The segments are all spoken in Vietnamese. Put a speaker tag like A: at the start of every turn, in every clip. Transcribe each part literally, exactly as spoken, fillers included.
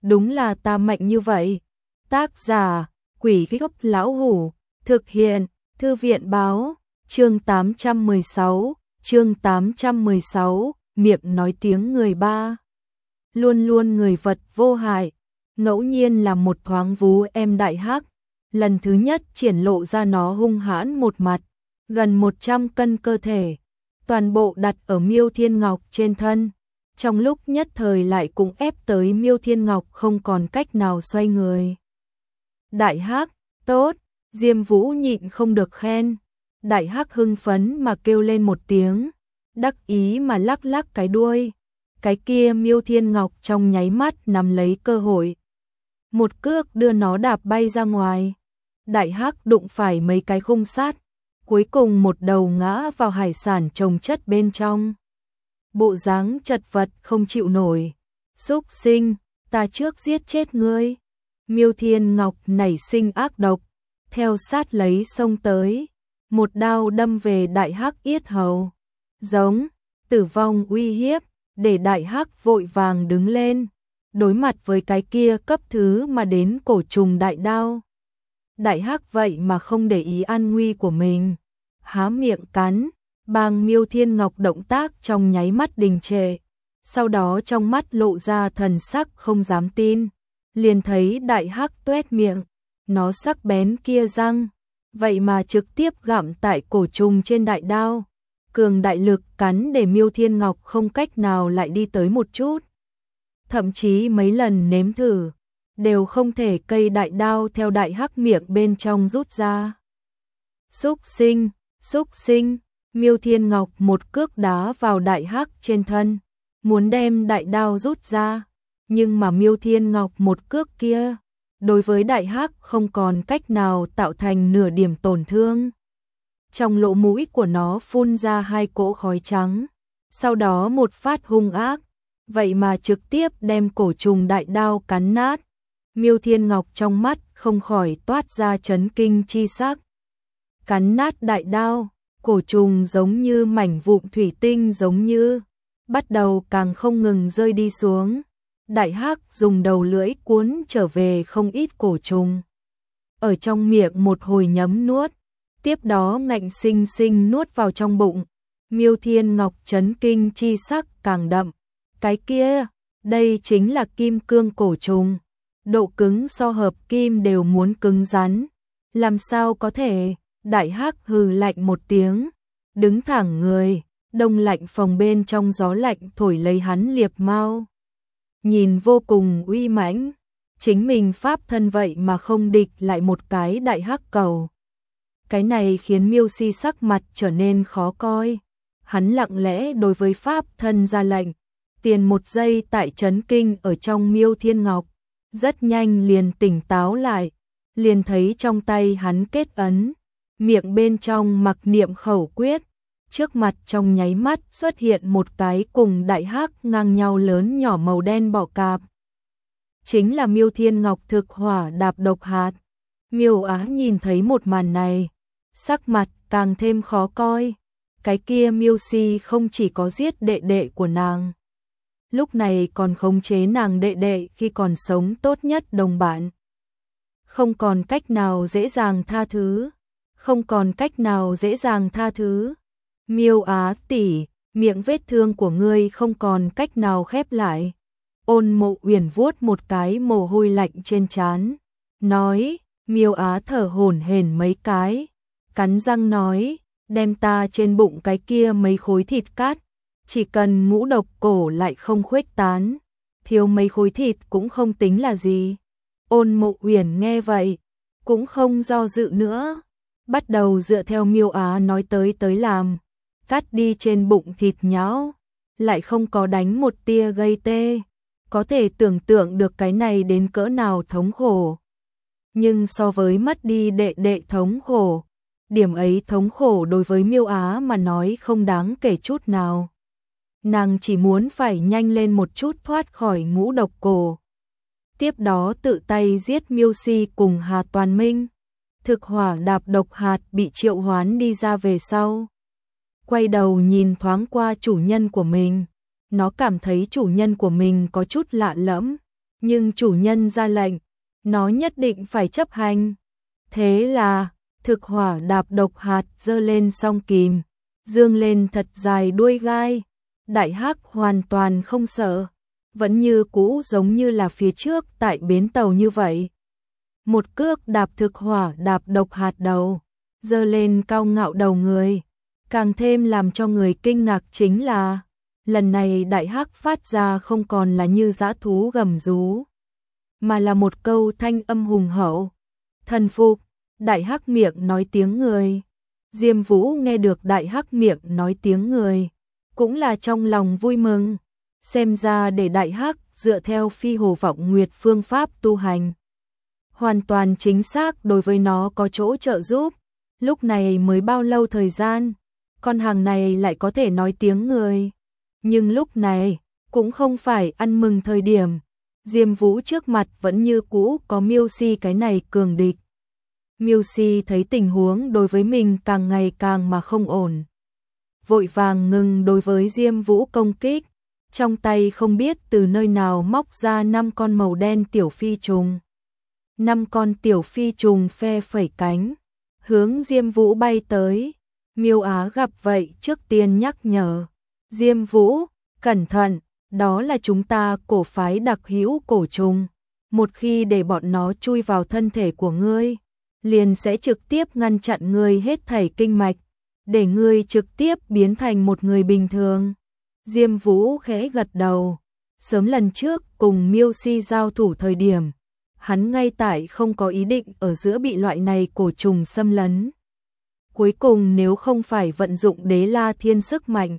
A: đúng là ta mạnh như vậy. Tác giả, Quỷ Gốc Lão Hủ, thực hiện, Thư viện báo, chương tám trăm mười sáu, chương tám trăm mười sáu, miệng nói tiếng người ba. Luôn luôn người vật vô hại, ngẫu nhiên là một thoáng vú em đại hắc, lần thứ nhất triển lộ ra nó hung hãn một mặt, gần một trăm cân cơ thể, toàn bộ đặt ở Miêu Thiên Ngọc trên thân. Trong lúc nhất thời lại cũng ép tới Miêu Thiên Ngọc không còn cách nào xoay người. Đại hắc, tốt, Diêm Vũ nhịn không được khen. Đại hắc hưng phấn mà kêu lên một tiếng, đắc ý mà lắc lắc cái đuôi. Cái kia Miêu Thiên Ngọc trong nháy mắt nắm lấy cơ hội, một cước đưa nó đạp bay ra ngoài. Đại hắc đụng phải mấy cái khung sắt, cuối cùng một đầu ngã vào hải sản chồng chất bên trong. Bộ dáng chật vật không chịu nổi. Xúc sinh, ta trước giết chết ngươi. Miêu Thiên Ngọc nảy sinh ác độc, theo sát lấy xông tới, một đao đâm về đại hắc yết hầu. Giống, tử vong uy hiếp, để đại hắc vội vàng đứng lên, đối mặt với cái kia cấp thứ mà đến cổ trùng đại đao. Đại hắc vậy mà không để ý an nguy của mình, há miệng cắn. Bang Miêu Thiên Ngọc động tác trong nháy mắt đình trệ, sau đó trong mắt lộ ra thần sắc không dám tin, liền thấy đại hắc tuét miệng, nó sắc bén kia răng, vậy mà trực tiếp gặm tại cổ trùng trên đại đao, cường đại lực cắn để Miêu Thiên Ngọc không cách nào lại đi tới một chút. Thậm chí mấy lần nếm thử, đều không thể cây đại đao theo đại hắc miệng bên trong rút ra. Xúc sinh, xúc sinh. Miêu Thiên Ngọc một cước đá vào đại hắc trên thân, muốn đem đại đao rút ra, nhưng mà Miêu Thiên Ngọc một cước kia, đối với đại hắc không còn cách nào tạo thành nửa điểm tổn thương. Trong lỗ mũi của nó phun ra hai cỗ khói trắng, sau đó một phát hung ác, vậy mà trực tiếp đem cổ trùng đại đao cắn nát. Miêu Thiên Ngọc trong mắt không khỏi toát ra chấn kinh chi sắc. Cắn nát đại đao, cổ trùng giống như mảnh vụn thủy tinh giống như, bắt đầu càng không ngừng rơi đi xuống. Đại hắc dùng đầu lưỡi cuốn trở về không ít cổ trùng, ở trong miệng một hồi nhấm nuốt, tiếp đó ngạnh sinh sinh nuốt vào trong bụng. Miêu Thiên Ngọc chấn kinh chi sắc càng đậm. Cái kia, đây chính là kim cương cổ trùng, độ cứng so hợp kim đều muốn cứng rắn, làm sao có thể? Đại hắc hừ lạnh một tiếng, đứng thẳng người, đông lạnh phòng bên trong gió lạnh thổi lấy hắn liệp mao. Nhìn vô cùng uy mãnh, chính mình pháp thân vậy mà không địch lại một cái đại hắc cầu. Cái này khiến Miêu Si sắc mặt trở nên khó coi. Hắn lặng lẽ đối với pháp thân ra lệnh, tiền một giây tại chấn kinh ở trong Miêu Thiên Ngọc, rất nhanh liền tỉnh táo lại, liền thấy trong tay hắn kết ấn. Miệng bên trong mặc niệm khẩu quyết, trước mặt trong nháy mắt xuất hiện một cái cùng đại hắc ngang nhau lớn nhỏ màu đen bọ cạp. Chính là Miêu Thiên Ngọc thực hỏa đạp độc hạt. Miêu Á nhìn thấy một màn này, sắc mặt càng thêm khó coi. Cái kia Miêu Si không chỉ có giết đệ đệ của nàng, lúc này còn khống chế nàng đệ đệ khi còn sống tốt nhất đồng bạn. Không còn cách nào dễ dàng tha thứ. Không còn cách nào dễ dàng tha thứ. Miêu Á tỷ, miệng vết thương của ngươi không còn cách nào khép lại. Ôn Mộ Uyển vuốt một cái mồ hôi lạnh trên trán, nói. Miêu Á thở hổn hển mấy cái, cắn răng nói, đem ta trên bụng cái kia mấy khối thịt cắt, chỉ cần ngũ độc cổ lại không khuếch tán, thiếu mấy khối thịt cũng không tính là gì. Ôn Mộ Uyển nghe vậy, cũng không do dự nữa, bắt đầu dựa theo Miêu Á nói tới tới làm, cắt đi trên bụng thịt nhão, lại không có đánh một tia gây tê, có thể tưởng tượng được cái này đến cỡ nào thống khổ. Nhưng so với mất đi đệ đệ thống khổ, điểm ấy thống khổ đối với Miêu Á mà nói không đáng kể chút nào. Nàng chỉ muốn phải nhanh lên một chút thoát khỏi ngũ độc cổ. Tiếp đó tự tay giết Miêu Si cùng Hà Toàn Minh. Thực hỏa đạp độc hạt bị triệu hoán đi ra về sau. Quay đầu nhìn thoáng qua chủ nhân của mình. Nó cảm thấy chủ nhân của mình có chút lạ lẫm. nhưng chủ nhân ra lệnh, nó nhất định phải chấp hành. Thế là, thực hỏa đạp độc hạt giơ lên song kìm, dương lên thật dài đuôi gai. Đại hắc hoàn toàn không sợ, vẫn như cũ giống như là phía trước tại bến tàu như vậy. Một cước đạp thực hỏa đạp độc hạt đầu, giơ lên cao ngạo đầu người. Càng thêm làm cho người kinh ngạc chính là, lần này đại hắc phát ra không còn là như dã thú gầm rú, mà là một câu thanh âm hùng hậu. Thần phục. Đại hắc miệng nói tiếng người. Diêm Vũ nghe được đại hắc miệng nói tiếng người, cũng là trong lòng vui mừng. Xem ra để đại hắc dựa theo phi hồ vọng nguyệt phương pháp tu hành, hoàn toàn chính xác đối với nó có chỗ trợ giúp. Lúc này mới bao lâu thời gian, con hàng này lại có thể nói tiếng người. Nhưng lúc này, cũng không phải ăn mừng thời điểm. Diêm Vũ trước mặt vẫn như cũ có Miêu Si cái này cường địch. Miêu Si thấy tình huống đối với mình càng ngày càng mà không ổn, vội vàng ngừng đối với Diêm Vũ công kích, trong tay không biết từ nơi nào móc ra năm con màu đen tiểu phi trùng. Năm con tiểu phi trùng phe phẩy cánh, hướng Diêm Vũ bay tới. Miêu Á gặp vậy trước tiên nhắc nhở, Diêm Vũ, cẩn thận, đó là chúng ta cổ phái đặc hữu cổ trùng, một khi để bọn nó chui vào thân thể của ngươi, liền sẽ trực tiếp ngăn chặn ngươi hết thảy kinh mạch, để ngươi trực tiếp biến thành một người bình thường. Diêm Vũ khẽ gật đầu, sớm lần trước cùng Miêu Si giao thủ thời điểm, hắn ngay tại không có ý định ở giữa bị loại này cổ trùng xâm lấn. Cuối cùng nếu không phải vận dụng Đế La Thiên sức mạnh,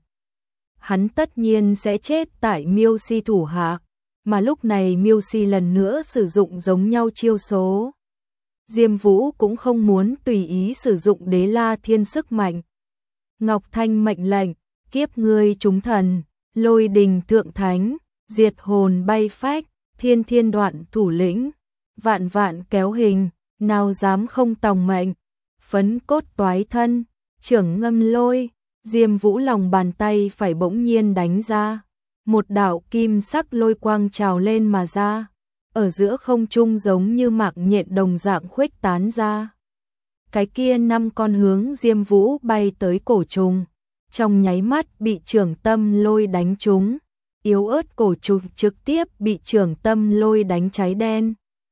A: hắn tất nhiên sẽ chết tại Miêu Si thủ hạ, mà lúc này Miêu Si lần nữa sử dụng giống nhau chiêu số. Diêm Vũ cũng không muốn tùy ý sử dụng Đế La Thiên sức mạnh. Ngọc Thanh mệnh lệnh, kiếp ngươi chúng thần, lôi đình thượng thánh, diệt hồn bay phách, thiên thiên đoạn thủ lĩnh, vạn vạn kéo hình, nào dám không tòng mệnh, phấn cốt toái thân, trưởng ngâm lôi. Diêm Vũ lòng bàn tay phải bỗng nhiên đánh ra, một đạo kim sắc lôi quang trào lên mà ra, ở giữa không trung giống như mạc nhện đồng dạng khuếch tán ra. Cái kia năm con hướng Diêm Vũ bay tới cổ trùng, trong nháy mắt bị trưởng tâm lôi đánh trúng, yếu ớt cổ trùng trực tiếp bị trưởng tâm lôi đánh cháy đen,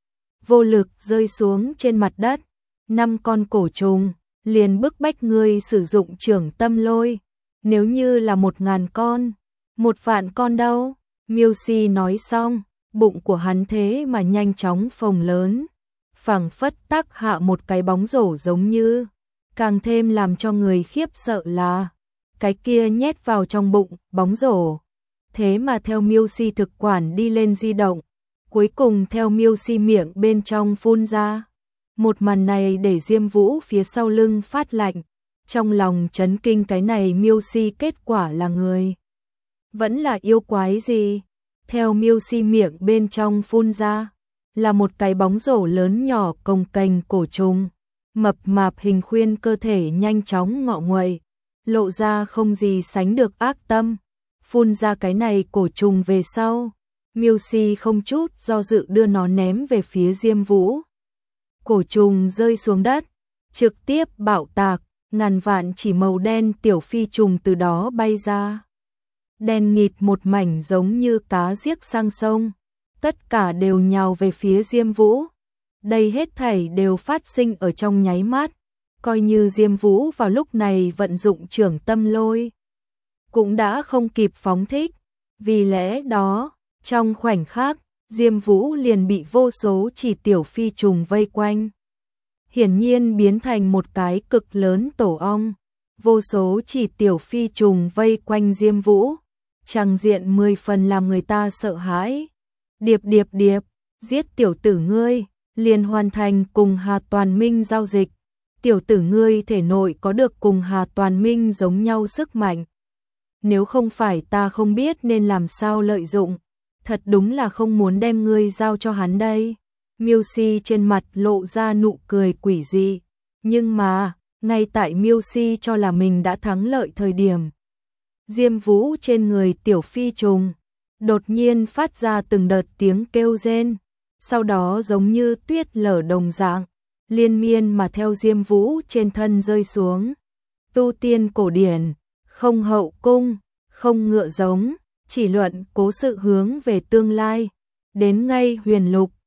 A: vô lực rơi xuống trên mặt đất. Năm con cổ trùng liền bức bách ngươi sử dụng trưởng tâm lôi, nếu như là một ngàn con, một vạn con đâu. Miêu Si nói xong, bụng của hắn thế mà nhanh chóng phồng lớn, phảng phất tác hạ một cái bóng rổ giống như. Càng thêm làm cho người khiếp sợ là, cái kia nhét vào trong bụng bóng rổ, thế mà theo Miêu Si thực quản đi lên di động, cuối cùng theo Miêu Si miệng bên trong phun ra. Một màn này để Diêm Vũ phía sau lưng phát lạnh, trong lòng chấn kinh, cái này Miêu Si kết quả là người, vẫn là yêu quái gì? Theo Miêu Si miệng bên trong phun ra, là một cái bóng rổ lớn nhỏ cồng kềnh cổ trùng, mập mạp hình khuyên cơ thể nhanh chóng ngọ nguậy, lộ ra không gì sánh được ác tâm. Phun ra cái này cổ trùng về sau, Miêu Si không chút do dự đưa nó ném về phía Diêm Vũ. Cổ trùng rơi xuống đất, trực tiếp bạo tạc, ngàn vạn chỉ màu đen tiểu phi trùng từ đó bay ra. Đen nghịt một mảnh giống như cá giếc sang sông, tất cả đều nhào về phía Diêm Vũ. Đây hết thảy đều phát sinh ở trong nháy mắt, coi như Diêm Vũ vào lúc này vận dụng trưởng tâm lôi, cũng đã không kịp phóng thích, vì lẽ đó, trong khoảnh khắc, Diêm Vũ liền bị vô số chỉ tiểu phi trùng vây quanh. Hiển nhiên biến thành một cái cực lớn tổ ong, vô số chỉ tiểu phi trùng vây quanh Diêm Vũ, tràng diện mười phần làm người ta sợ hãi. Điệp điệp điệp, giết tiểu tử ngươi, liền hoàn thành cùng Hà Toàn Minh giao dịch. Tiểu tử ngươi thể nội có được cùng Hà Toàn Minh giống nhau sức mạnh. Nếu không phải ta không biết nên làm sao lợi dụng, thật đúng là không muốn đem ngươi giao cho hắn đây. Miêu Si trên mặt lộ ra nụ cười quỷ dị, nhưng mà, ngay tại Miêu Si cho là mình đã thắng lợi thời điểm, Diêm Vũ trên người tiểu phi trùng đột nhiên phát ra từng đợt tiếng kêu rên, sau đó giống như tuyết lở đồng dạng, liên miên mà theo Diêm Vũ trên thân rơi xuống. Tu tiên cổ điển, không hậu cung, không ngựa giống, chỉ luận cố sự hướng về tương lai, đến ngay huyền lục,